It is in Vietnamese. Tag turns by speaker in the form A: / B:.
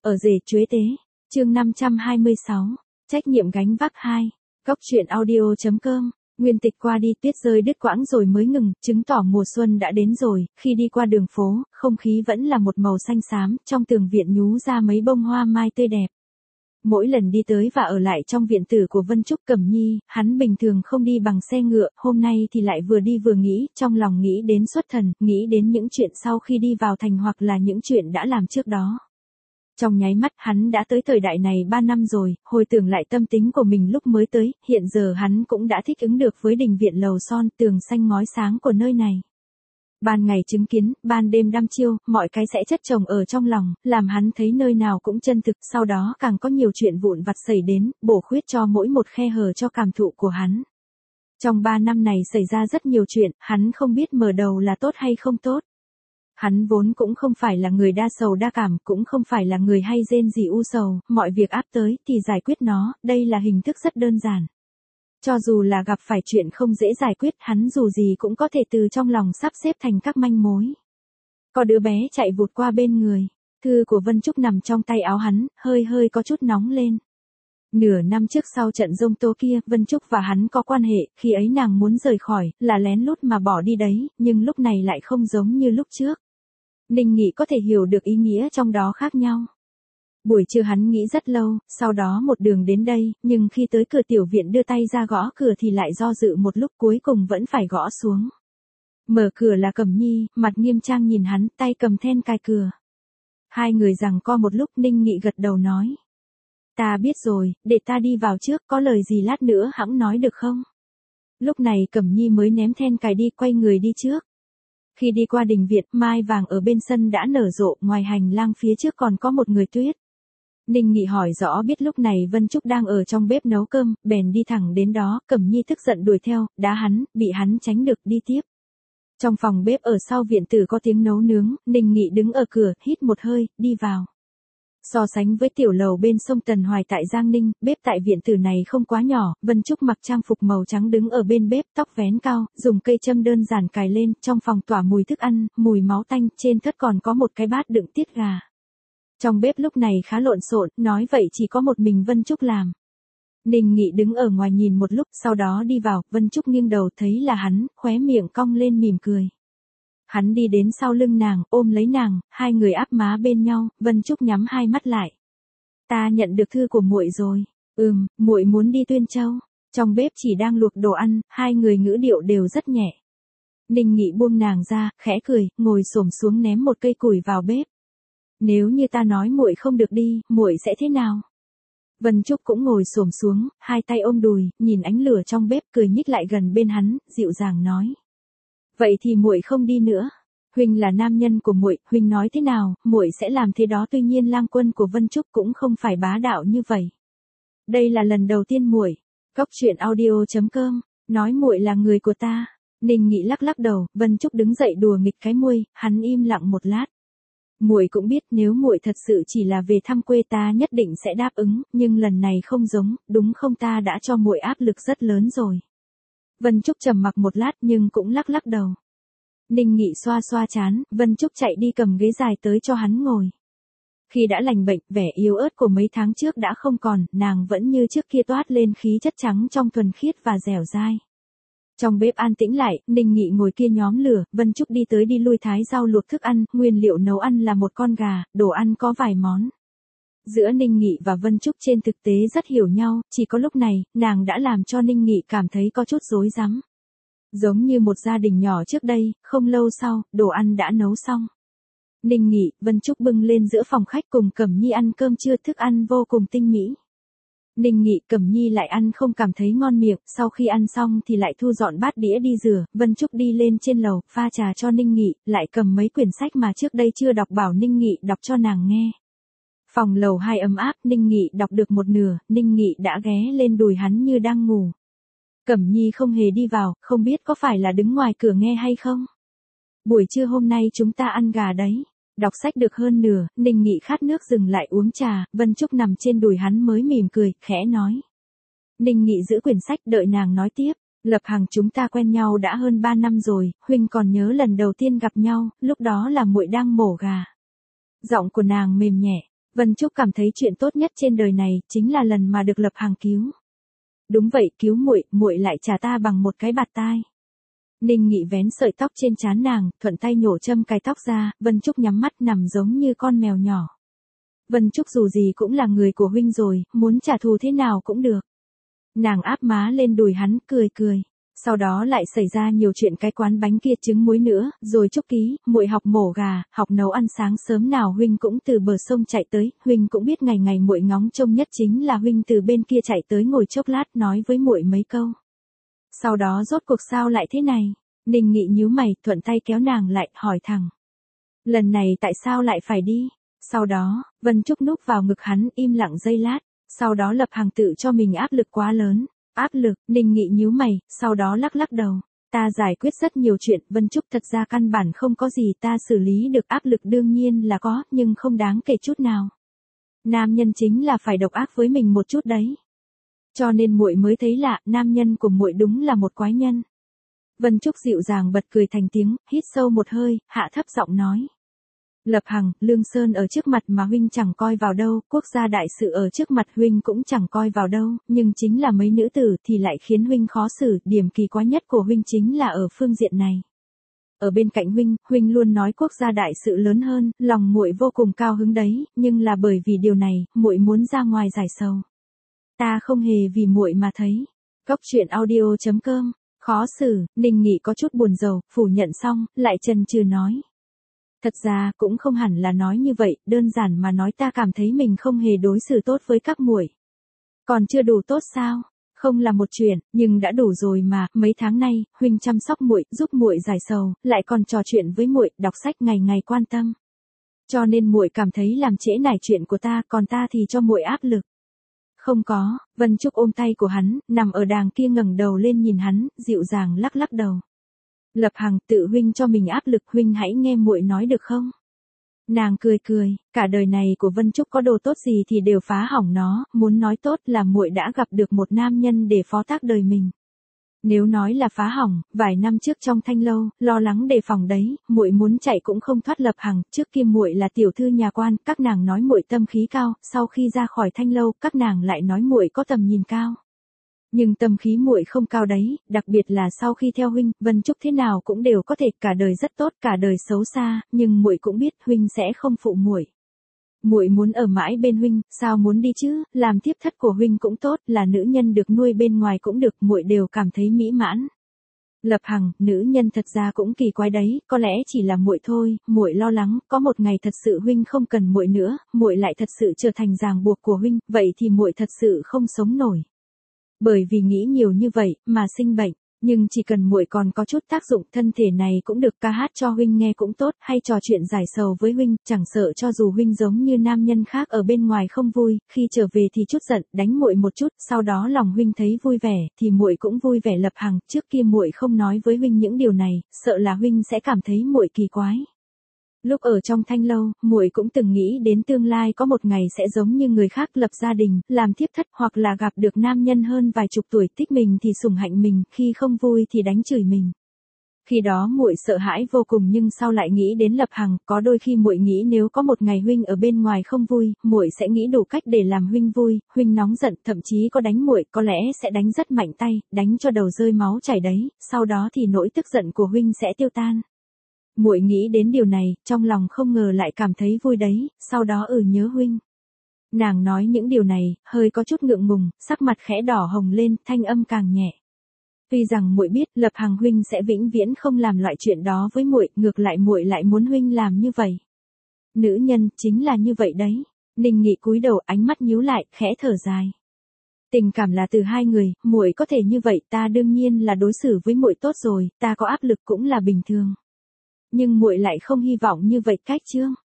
A: Ở rể chuế tế. Chương 526. Trách nhiệm gánh vác 2. Góc truyện audio.com. Nguyên tịch qua đi, tuyết rơi đứt quãng rồi mới ngừng, chứng tỏ mùa xuân đã đến rồi. Khi đi qua đường phố, không khí vẫn là một màu xanh xám, trong tường viện nhú ra mấy bông hoa mai tươi đẹp. Mỗi lần đi tới và ở lại trong viện tử của Vân Trúc Cẩm Nhi, hắn bình thường không đi bằng xe ngựa, hôm nay thì lại vừa đi vừa nghĩ, trong lòng nghĩ đến xuất thần, nghĩ đến những chuyện sau khi đi vào thành hoặc là những chuyện đã làm trước đó. Trong nháy mắt hắn đã tới thời đại này 3 năm rồi, hồi tưởng lại tâm tính của mình lúc mới tới, hiện giờ hắn cũng đã thích ứng được với đình viện lầu son, tường xanh ngói sáng của nơi này. Ban ngày chứng kiến, ban đêm đăm chiêu, mọi cái sẽ chất chồng ở trong lòng, làm hắn thấy nơi nào cũng chân thực, sau đó càng có nhiều chuyện vụn vặt xảy đến, bổ khuyết cho mỗi một khe hở cho cảm thụ của hắn. Trong 3 năm này xảy ra rất nhiều chuyện, hắn không biết mở đầu là tốt hay không tốt. Hắn vốn cũng không phải là người đa sầu đa cảm, cũng không phải là người hay rên rỉ u sầu, mọi việc áp tới thì giải quyết nó, đây là hình thức rất đơn giản. Cho dù là gặp phải chuyện không dễ giải quyết, hắn dù gì cũng có thể từ trong lòng sắp xếp thành các manh mối. Có đứa bé chạy vụt qua bên người, thư của Vân Trúc nằm trong tay áo hắn, hơi có chút nóng lên. Nửa năm trước sau trận giông tố kia, Vân Trúc và hắn có quan hệ, khi ấy nàng muốn rời khỏi, là lén lút mà bỏ đi đấy, nhưng lúc này lại không giống như lúc trước. Ninh Nghị có thể hiểu được ý nghĩa trong đó khác nhau. Buổi trưa hắn nghĩ rất lâu, sau đó một đường đến đây, nhưng khi tới cửa tiểu viện đưa tay ra gõ cửa thì lại do dự một lúc, cuối cùng vẫn phải gõ xuống. Mở cửa là Cẩm Nhi, mặt nghiêm trang nhìn hắn, tay cầm then cài cửa. Hai người giằng co một lúc, Ninh Nghị gật đầu nói. Ta biết rồi, để ta đi vào trước, có lời gì lát nữa hẵng nói được không? Lúc này Cẩm Nhi mới ném then cài đi, quay người đi trước. Khi đi qua đình viện, mai vàng ở bên sân đã nở rộ, ngoài hành lang phía trước còn có một người tuyết. Ninh Nghị hỏi rõ biết lúc này Vân Trúc đang ở trong bếp nấu cơm, bèn đi thẳng đến đó, Cẩm Nhi tức giận đuổi theo, đá hắn, bị hắn tránh được, đi tiếp. Trong phòng bếp ở sau viện tử có tiếng nấu nướng, Ninh Nghị đứng ở cửa, hít một hơi, đi vào. So sánh với tiểu lầu bên sông Tần Hoài tại Giang Ninh, bếp tại viện tử này không quá nhỏ, Vân Trúc mặc trang phục màu trắng đứng ở bên bếp, tóc vén cao, dùng cây châm đơn giản cài lên, trong phòng tỏa mùi thức ăn, mùi máu tanh, trên thớt còn có một cái bát đựng tiết gà. Trong bếp lúc này khá lộn xộn, nói vậy chỉ có một mình Vân Trúc làm. Ninh Nghị đứng ở ngoài nhìn một lúc, sau đó đi vào, Vân Trúc nghiêng đầu thấy là hắn, khóe miệng cong lên mỉm cười. Hắn đi đến sau lưng nàng, ôm lấy nàng, hai người áp má bên nhau, Vân Trúc nhắm hai mắt lại. Ta nhận được thư của muội rồi. Muội muốn đi Tuyên Châu. Trong bếp chỉ đang luộc đồ ăn, hai người ngữ điệu đều rất nhẹ. Ninh Nghị buông nàng ra, khẽ cười, ngồi xổm xuống ném một cây củi vào bếp. Nếu như ta nói muội không được đi, muội sẽ thế nào? Vân Trúc cũng ngồi xổm xuống, hai tay ôm đùi, nhìn ánh lửa trong bếp, cười nhích lại gần bên hắn, dịu dàng nói. Vậy thì muội không đi nữa. Huynh là nam nhân của muội, huynh nói thế nào, muội sẽ làm thế đó. Tuy nhiên lang quân của Vân Trúc cũng không phải bá đạo như vậy. Đây là lần đầu tiên muội, góc truyện audio.com, nói muội là người của ta. Ninh Nghị lắc đầu, Vân Trúc đứng dậy đùa nghịch cái môi, hắn im lặng một lát. Muội cũng biết nếu muội thật sự chỉ là về thăm quê ta nhất định sẽ đáp ứng, nhưng lần này không giống, đúng không, ta đã cho muội áp lực rất lớn rồi. Vân Trúc trầm mặc một lát nhưng cũng lắc đầu. Ninh Nghị xoa xoa trán, Vân Trúc chạy đi cầm ghế dài tới cho hắn ngồi. Khi đã lành bệnh, vẻ yếu ớt của mấy tháng trước đã không còn, nàng vẫn như trước kia toát lên khí chất trắng trong thuần khiết và dẻo dai. Trong bếp an tĩnh lại, Ninh Nghị ngồi kia nhóm lửa, Vân Trúc đi tới đi lui thái rau luộc thức ăn, nguyên liệu nấu ăn là một con gà, đồ ăn có vài món. Giữa Ninh Nghị và Vân Trúc trên thực tế rất hiểu nhau, chỉ có lúc này, nàng đã làm cho Ninh Nghị cảm thấy có chút rối rắm. Giống như một gia đình nhỏ trước đây, không lâu sau, đồ ăn đã nấu xong. Ninh Nghị, Vân Trúc bưng lên giữa phòng khách cùng Cẩm Nhi ăn cơm trưa, thức ăn vô cùng tinh mỹ. Ninh Nghị, Cẩm Nhi lại ăn không cảm thấy ngon miệng, sau khi ăn xong thì lại thu dọn bát đĩa đi rửa, Vân Trúc đi lên trên lầu, pha trà cho Ninh Nghị, lại cầm mấy quyển sách mà trước đây chưa đọc bảo Ninh Nghị đọc cho nàng nghe. Phòng lầu 2 ấm áp, Ninh Nghị đọc được một nửa, Ninh Nghị đã ghé lên đùi hắn như đang ngủ. Cẩm Nhi không hề đi vào, không biết có phải là đứng ngoài cửa nghe hay không. Buổi trưa hôm nay chúng ta ăn gà đấy. Đọc sách được hơn nửa, Ninh Nghị khát nước dừng lại uống trà, Vân Trúc nằm trên đùi hắn mới mỉm cười, khẽ nói. Ninh Nghị giữ quyển sách đợi nàng nói tiếp. Lập Hằng, chúng ta quen nhau đã hơn 3 năm rồi, huynh còn nhớ lần đầu tiên gặp nhau, lúc đó là muội đang mổ gà. Giọng của nàng mềm nhẹ. Vân Trúc cảm thấy chuyện tốt nhất trên đời này chính là lần mà được Lập Hằng cứu. Đúng vậy, cứu muội, muội lại trả ta bằng một cái bạt tai. Ninh Nghị vén sợi tóc trên trán nàng, thuận tay nhổ châm cài tóc ra, Vân Trúc nhắm mắt nằm giống như con mèo nhỏ. Vân Trúc dù gì cũng là người của huynh rồi, muốn trả thù thế nào cũng được. Nàng áp má lên đùi hắn, cười cười. Sau đó lại xảy ra nhiều chuyện cái quán bánh kia trứng muối nữa, rồi Trúc ký, muội học mổ gà, học nấu ăn sáng sớm nào huynh cũng từ bờ sông chạy tới, huynh cũng biết ngày ngày muội ngóng trông nhất chính là huynh từ bên kia chạy tới ngồi chốc lát nói với muội mấy câu. Sau đó rốt cuộc sao lại thế này? Ninh Nghị nhíu mày, thuận tay kéo nàng lại, hỏi thẳng. Lần này tại sao lại phải đi? Sau đó, Vân Trúc núp vào ngực hắn, im lặng giây lát. Sau đó Lập Hằng tự cho mình áp lực quá lớn. Áp lực, Ninh Nghị nhíu mày, sau đó lắc lắc đầu. Ta giải quyết rất nhiều chuyện, Vân Trúc thật ra căn bản không có gì ta xử lý được, áp lực đương nhiên là có, nhưng không đáng kể chút nào. Nam nhân chính là phải độc ác với mình một chút đấy. Cho nên muội mới thấy lạ, nam nhân của muội đúng là một quái nhân. Vân Trúc dịu dàng bật cười thành tiếng, hít sâu một hơi, hạ thấp giọng nói. Lập Hằng, Lương Sơn ở trước mặt mà huynh chẳng coi vào đâu, quốc gia đại sự ở trước mặt huynh cũng chẳng coi vào đâu, nhưng chính là mấy nữ tử thì lại khiến huynh khó xử, điểm kỳ quái nhất của huynh chính là ở phương diện này. Ở bên cạnh huynh luôn nói quốc gia đại sự lớn hơn, lòng muội vô cùng cao hứng đấy, nhưng là bởi vì điều này, muội muốn ra ngoài giải sầu. Ta không hề vì muội mà thấy. Cốc truyện audio.com. Khó xử, Ninh Nghị có chút buồn rầu, phủ nhận xong, lại chần chừ nói. Thật ra, cũng không hẳn là nói như vậy, đơn giản mà nói ta cảm thấy mình không hề đối xử tốt với các muội. Còn chưa đủ tốt sao? Không là một chuyện, nhưng đã đủ rồi mà, mấy tháng nay, huynh chăm sóc muội, giúp muội giải sầu, lại còn trò chuyện với muội, đọc sách ngày ngày quan tâm. Cho nên muội cảm thấy làm trễ nải chuyện của ta, còn ta thì cho muội áp lực. Không có, Vân Trúc ôm tay của hắn, nằm ở đàng kia ngẩng đầu lên nhìn hắn, dịu dàng lắc lắc đầu. Lập Hằng, tự huynh cho mình áp lực, huynh hãy nghe muội nói được không? Nàng cười cười, cả đời này của Vân Trúc có đồ tốt gì thì đều phá hỏng nó, muốn nói tốt là muội đã gặp được một nam nhân để phó thác đời mình. Nếu nói là phá hỏng, vài năm trước trong Thanh Lâu, lo lắng đề phòng đấy, muội muốn chạy cũng không thoát. Lập Hằng, trước kia muội là tiểu thư nhà quan, các nàng nói muội tâm khí cao, sau khi ra khỏi Thanh Lâu, các nàng lại nói muội có tầm nhìn cao. Nhưng tâm khí muội không cao đấy, đặc biệt là sau khi theo huynh, Vân Trúc thế nào cũng đều có thể, cả đời rất tốt, cả đời xấu xa, nhưng muội cũng biết huynh sẽ không phụ muội. Muội muốn ở mãi bên huynh, sao muốn đi chứ, làm tiếp thất của huynh cũng tốt, là nữ nhân được nuôi bên ngoài cũng được, muội đều cảm thấy mỹ mãn. Lập Hằng, nữ nhân thật ra cũng kỳ quái đấy, có lẽ chỉ là muội thôi, muội lo lắng, có một ngày thật sự huynh không cần muội nữa, muội lại thật sự trở thành ràng buộc của huynh, vậy thì muội thật sự không sống nổi. Bởi vì nghĩ nhiều như vậy mà sinh bệnh, nhưng chỉ cần muội còn có chút tác dụng, thân thể này cũng được, ca hát cho huynh nghe cũng tốt, hay trò chuyện giải sầu với huynh, chẳng sợ cho dù huynh giống như nam nhân khác ở bên ngoài không vui, khi trở về thì chút giận, đánh muội một chút, sau đó lòng huynh thấy vui vẻ, thì muội cũng vui vẻ. Lập Hằng, trước kia muội không nói với huynh những điều này, sợ là huynh sẽ cảm thấy muội kỳ quái. Lúc ở trong Thanh Lâu, muội cũng từng nghĩ đến tương lai có một ngày sẽ giống như người khác, lập gia đình, làm thiếp thất, hoặc là gặp được nam nhân hơn vài chục tuổi, thích mình thì sủng hạnh mình, khi không vui thì đánh chửi mình. Khi đó muội sợ hãi vô cùng, nhưng sau lại nghĩ đến Lập Hằng, có đôi khi muội nghĩ nếu có một ngày huynh ở bên ngoài không vui, muội sẽ nghĩ đủ cách để làm huynh vui, huynh nóng giận, thậm chí có đánh muội, có lẽ sẽ đánh rất mạnh tay, đánh cho đầu rơi máu chảy đấy, sau đó thì nỗi tức giận của huynh sẽ tiêu tan. Muội nghĩ đến điều này, trong lòng không ngờ lại cảm thấy vui đấy, sau đó nhớ huynh. Nàng nói những điều này, hơi có chút ngượng ngùng, sắc mặt khẽ đỏ hồng lên, thanh âm càng nhẹ. Tuy rằng muội biết Lập Hằng huynh sẽ vĩnh viễn không làm loại chuyện đó với muội, ngược lại muội lại muốn huynh làm như vậy. Nữ nhân chính là như vậy đấy. Ninh Nghị cúi đầu, ánh mắt nhíu lại, khẽ thở dài. Tình cảm là từ hai người, muội có thể như vậy, ta đương nhiên là đối xử với muội tốt rồi, ta có áp lực cũng là bình thường. Nhưng muội lại không hy vọng như vậy cách chứ?